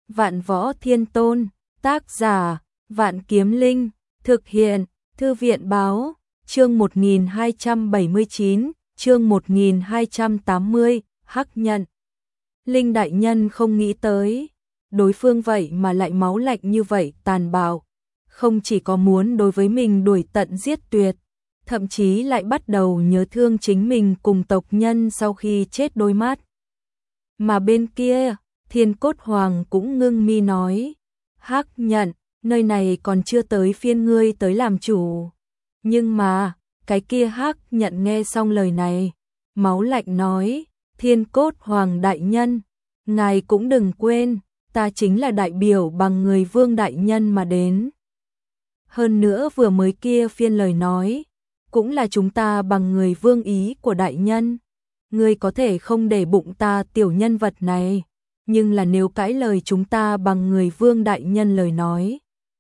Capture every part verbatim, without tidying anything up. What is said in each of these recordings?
Vạn Võ Thiên Tôn, tác giả, Vạn Kiếm Linh, thực hiện, Thư viện báo, chương một nghìn hai trăm bảy mươi chín, chương một nghìn hai trăm tám mươi, Hắc Nhận. Linh đại nhân không nghĩ tới, đối phương vậy mà lại máu lạnh như vậy, tàn bạo, không chỉ có muốn đối với mình đuổi tận giết tuyệt, thậm chí lại bắt đầu nhớ thương chính mình cùng tộc nhân sau khi chết đôi mắt. Mà bên kia, Thiên Cốt Hoàng cũng ngưng mi nói, Hắc Nhận, nơi này còn chưa tới phiên ngươi tới làm chủ. Nhưng mà, cái kia Hắc Nhận nghe xong lời này, máu lạnh nói, Thiên Cốt Hoàng đại nhân, ngài cũng đừng quên, ta chính là đại biểu bằng người Vương đại nhân mà đến. Hơn nữa vừa mới kia phiên lời nói, cũng là chúng ta bằng người Vương ý của đại nhân. Ngươi có thể không để bụng ta tiểu nhân vật này, nhưng là nếu cãi lời chúng ta bằng người Vương đại nhân lời nói,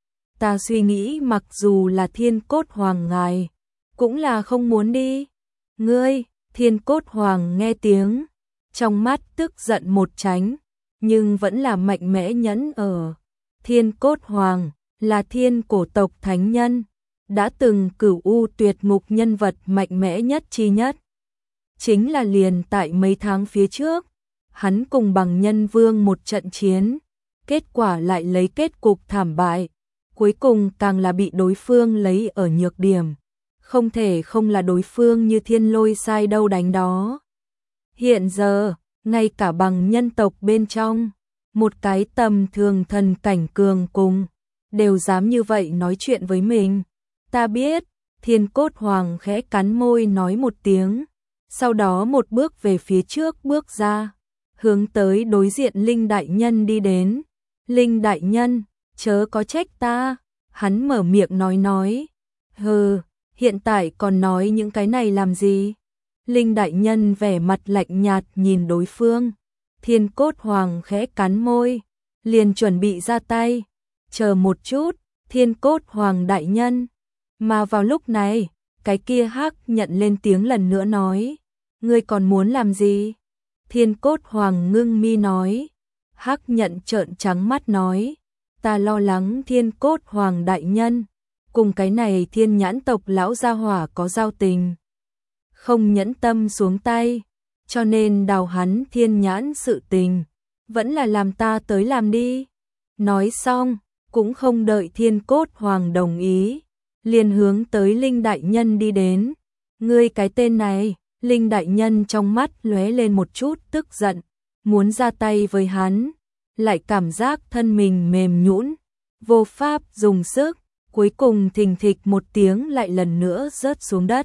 ta suy nghĩ mặc dù là Thiên Cốt Hoàng ngài, cũng là không muốn đi. Ngươi, Thiên Cốt Hoàng nghe tiếng, trong mắt tức giận một tránh, nhưng vẫn là mạnh mẽ nhẫn ở. Thiên Cốt Hoàng là thiên cổ tộc thánh nhân, đã từng cửu u tuyệt ngục nhân vật mạnh mẽ nhất chi nhất. Chính là liền tại mấy tháng phía trước, hắn cùng bằng nhân vương một trận chiến, kết quả lại lấy kết cục thảm bại, cuối cùng càng là bị đối phương lấy ở nhược điểm, không thể không là đối phương như thiên lôi sai đâu đánh đó. Hiện giờ, ngay cả bằng nhân tộc bên trong, một cái tầm thường thần cảnh cường cùng, đều dám như vậy nói chuyện với mình. Ta biết, Thiên Cốt Hoàng khẽ cắn môi nói một tiếng, sau đó một bước về phía trước bước ra, hướng tới đối diện Linh đại nhân đi đến. Linh đại nhân, chớ có trách ta, hắn mở miệng nói nói. Hừ, hiện tại còn nói những cái này làm gì? Linh đại nhân vẻ mặt lạnh nhạt nhìn đối phương. Thiên Cốt Hoàng khẽ cắn môi, liền chuẩn bị ra tay. Chờ một chút, Thiên Cốt Hoàng đại nhân. Mà vào lúc này, cái kia Hắc Nhận lên tiếng lần nữa nói, ngươi còn muốn làm gì? Thiên Cốt Hoàng ngưng mi nói. Hắc Nhận trợn trắng mắt nói, ta lo lắng Thiên Cốt Hoàng đại nhân, cùng cái này thiên nhãn tộc lão gia hỏa có giao tình, không nhẫn tâm xuống tay, cho nên đào hắn thiên nhãn sự tình, vẫn là làm ta tới làm đi. Nói xong, cũng không đợi Thiên Cốt Hoàng đồng ý, liền hướng tới Linh đại nhân đi đến. Ngươi cái tên này, Linh đại nhân trong mắt lóe lên một chút tức giận, muốn ra tay với hắn, lại cảm giác thân mình mềm nhũn, vô pháp dùng sức, cuối cùng thình thịch một tiếng lại lần nữa rớt xuống đất.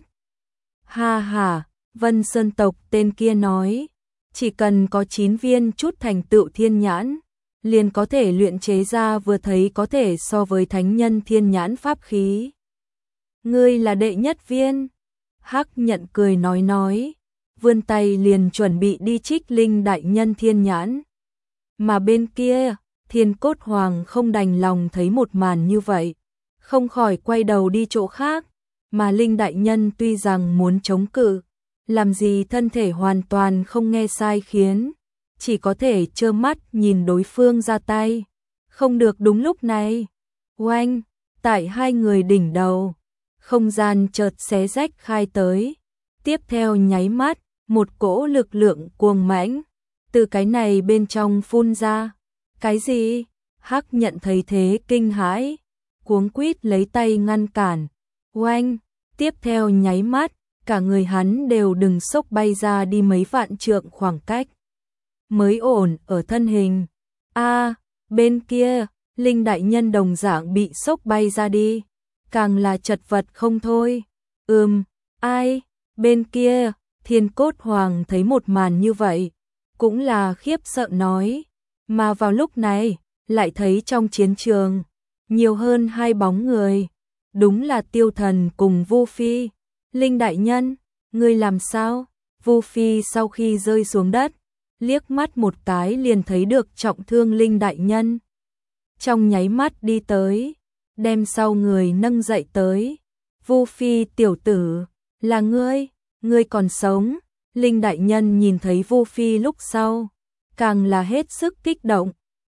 Ha ha, Vân Sơn tộc tên kia nói, chỉ cần có chín viên chút thành tựu thiên nhãn, liền có thể luyện chế ra vừa thấy có thể so với thánh nhân thiên nhãn pháp khí. Ngươi là đệ nhất viên. Hắc Nhận cười nói nói, vươn tay liền chuẩn bị đi trích Linh đại nhân thiên nhãn. Mà bên kia, Thiên Cốt Hoàng không đành lòng thấy một màn như vậy, không khỏi quay đầu đi chỗ khác, mà Linh đại nhân tuy rằng muốn chống cự, làm gì thân thể hoàn toàn không nghe sai khiến, chỉ có thể trơ mắt nhìn đối phương ra tay. Không được đúng lúc này, oanh, tại hai người đỉnh đầu, không gian chợt xé rách khai tới, tiếp theo nháy mắt, một cỗ lực lượng cuồng mãnh từ cái này bên trong phun ra. Cái gì? Hắc Nhận thấy thế kinh hãi, cuống quýt lấy tay ngăn cản. Oanh, tiếp theo nháy mắt, cả người hắn đều đừng sốc bay ra đi mấy vạn trượng khoảng cách, mới ổn ở thân hình. A, bên kia, Linh đại nhân đồng dạng bị sốc bay ra đi, càng là chật vật không thôi. Ừm, ai? Bên kia, Thiên Cốt Hoàng thấy một màn như vậy, cũng là khiếp sợ nói, mà vào lúc này, lại thấy trong chiến trường, nhiều hơn hai bóng người, đúng là Tiêu Thần cùng Vu Phi. Linh đại nhân, ngươi làm sao? Vu Phi sau khi rơi xuống đất, liếc mắt một cái liền thấy được trọng thương Linh đại nhân. Trong nháy mắt đi tới, đem sau người nâng dậy tới. Vu Phi tiểu tử, là ngươi, ngươi còn sống. Linh đại nhân nhìn thấy Vu Phi lúc sau, càng là hết sức kích động,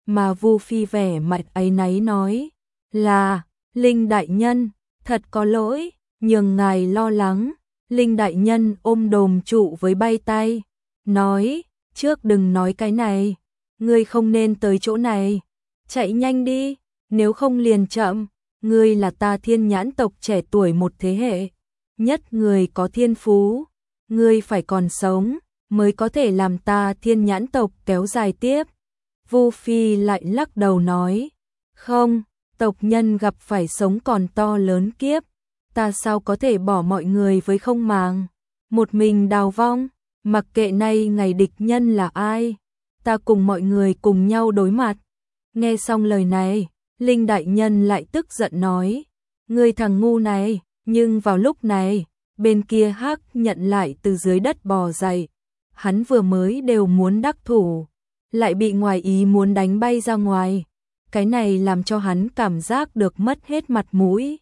mà Vu Phi vẻ mặt áy náy nói, là, Linh đại nhân, thật có lỗi, nhường ngài lo lắng. Linh đại nhân ôm đồm trụ với bay tay, nói, trước đừng nói cái này, ngươi không nên tới chỗ này, chạy nhanh đi, nếu không liền chậm, ngươi là ta Thiên Nhãn tộc trẻ tuổi một thế hệ, nhất người có thiên phú, ngươi phải còn sống, mới có thể làm ta Thiên Nhãn tộc kéo dài tiếp. Vu Phi lại lắc đầu nói, không, tộc nhân gặp phải sống còn to lớn kiếp, ta sao có thể bỏ mọi người với không màng, một mình đào vong, mặc kệ nay ngày địch nhân là ai, ta cùng mọi người cùng nhau đối mặt. Nghe xong lời này, Linh đại nhân lại tức giận nói, ngươi thằng ngu này, nhưng vào lúc này, bên kia Hắc Nhận lại từ dưới đất bò dậy, hắn vừa mới đều muốn đắc thủ, lại bị ngoài ý muốn đánh bay ra ngoài, cái này làm cho hắn cảm giác được mất hết mặt mũi.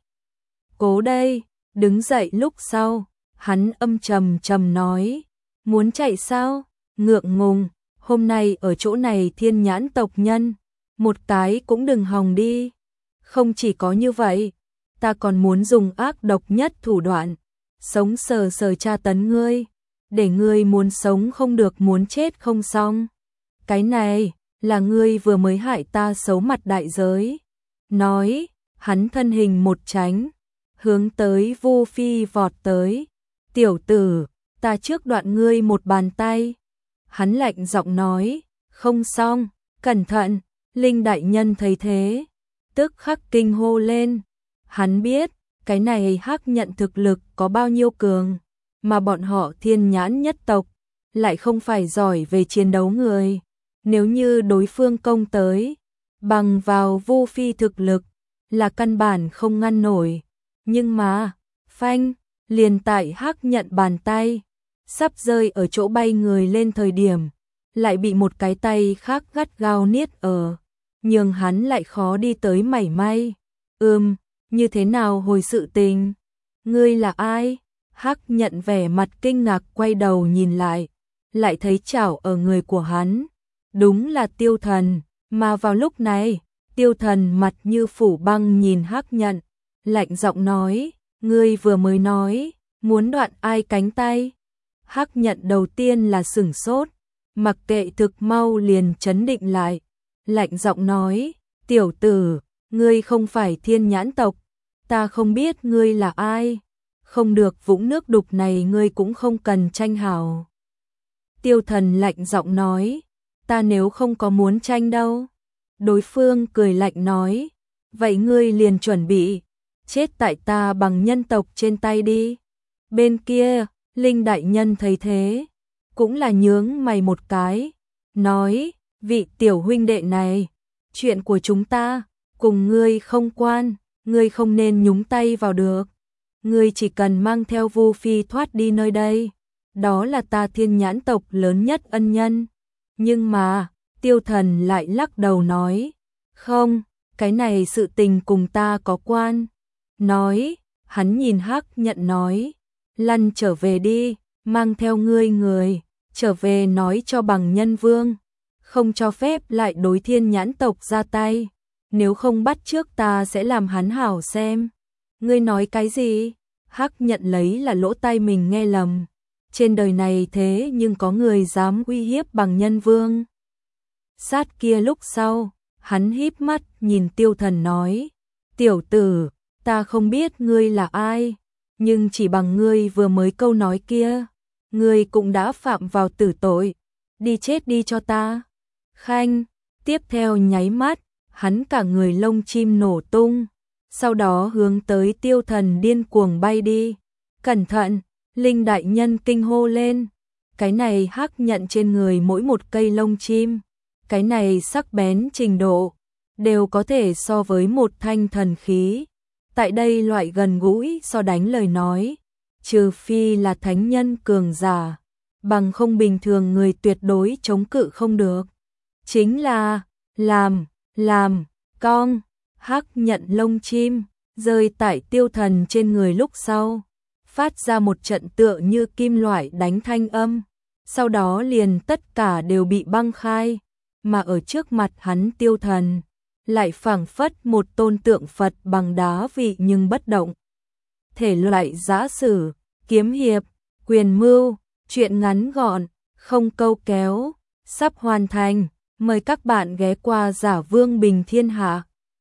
Cố đây, đứng dậy lúc sau, hắn âm trầm trầm nói, muốn chạy sao, ngượng ngùng, hôm nay ở chỗ này Thiên Nhãn tộc nhân, một cái cũng đừng hòng đi, không chỉ có như vậy, ta còn muốn dùng ác độc nhất thủ đoạn, sống sờ sờ tra tấn ngươi, để ngươi muốn sống không được muốn chết không xong. Cái này, là ngươi vừa mới hại ta xấu mặt đại giới. Nói, hắn thân hình một tránh, hướng tới Vu Phi vọt tới. Tiểu tử, ta trước đoạn ngươi một bàn tay. Hắn lạnh giọng nói, không xong, cẩn thận. Linh đại nhân thấy thế, tức khắc kinh hô lên. Hắn biết, cái này Hắc Nhận thực lực có bao nhiêu cường, mà bọn họ Thiên Nhãn nhất tộc, lại không phải giỏi về chiến đấu người. Nếu như đối phương công tới, bằng vào Vu Phi thực lực, là căn bản không ngăn nổi. Nhưng mà, phanh, liền tại Hắc Nhận bàn tay, sắp rơi ở chỗ bay người lên thời điểm, lại bị một cái tay khác gắt gao niết ở, nhưng hắn lại khó đi tới mảy may. Ừm, như thế nào hồi sự tình? Ngươi là ai? Hắc Nhận vẻ mặt kinh ngạc quay đầu nhìn lại, lại thấy chảo ở người của hắn. Đúng là Tiêu Thần, mà vào lúc này, Tiêu Thần mặt như phủ băng nhìn Hắc Nhận, lạnh giọng nói, ngươi vừa mới nói, muốn đoạn ai cánh tay? Hắc Nhận đầu tiên là sửng sốt, mặc kệ thực mau liền chấn định lại, lạnh giọng nói, tiểu tử, ngươi không phải Thiên Nhãn tộc, ta không biết ngươi là ai, không được vũng nước đục này ngươi cũng không cần tranh hào. Tiêu Thần lạnh giọng nói, ta nếu không có muốn tranh đâu. Đối phương cười lạnh nói, vậy ngươi liền chuẩn bị, chết tại ta bằng nhân tộc trên tay đi. Bên kia, Linh đại nhân thấy thế, cũng là nhướng mày một cái, nói, vị tiểu huynh đệ này, chuyện của chúng ta, cùng ngươi không quan, ngươi không nên nhúng tay vào được. Ngươi chỉ cần mang theo Vu Phi thoát đi nơi đây, đó là ta Thiên Nhãn tộc lớn nhất ân nhân. Nhưng mà, Tiêu Thần lại lắc đầu nói, không, cái này sự tình cùng ta có quan. Nói, hắn nhìn Hắc Nhận nói, lăn trở về đi, mang theo ngươi người, trở về nói cho bằng nhân vương, không cho phép lại đối Thiên Nhãn tộc ra tay, nếu không bắt trước ta sẽ làm hắn hảo xem. Ngươi nói cái gì? Hắc Nhận lấy là lỗ tai mình nghe lầm. Trên đời này thế nhưng có người dám uy hiếp bằng nhân vương. Sát kia lúc sau, hắn híp mắt nhìn Tiêu Thần nói, tiểu tử, ta không biết ngươi là ai, nhưng chỉ bằng ngươi vừa mới câu nói kia, ngươi cũng đã phạm vào tử tội, đi chết đi cho ta. Khanh, tiếp theo nháy mắt, hắn cả người lông chim nổ tung, sau đó hướng tới Tiêu Thần điên cuồng bay đi. Cẩn thận! Linh đại nhân kinh hô lên, cái này Hắc Nhận trên người mỗi một cây lông chim, cái này sắc bén trình độ, đều có thể so với một thanh thần khí. Tại đây loại gần gũi so đánh lời nói, trừ phi là thánh nhân cường giả, bằng không bình thường người tuyệt đối chống cự không được. Chính là, làm, làm, cong, Hắc Nhận lông chim, rơi tại Tiêu Thần trên người lúc sau. Phát ra một trận tựa như kim loại đánh thanh âm, sau đó liền tất cả đều bị băng khai, mà ở trước mặt hắn Tiêu Thần lại phảng phất một tôn tượng Phật bằng đá vị nhưng bất động. Thể loại giã sử, kiếm hiệp, quyền mưu, truyện ngắn gọn, không câu kéo, sắp hoàn thành. Mời các bạn ghé qua Giả Vương Bình Thiên Hạ.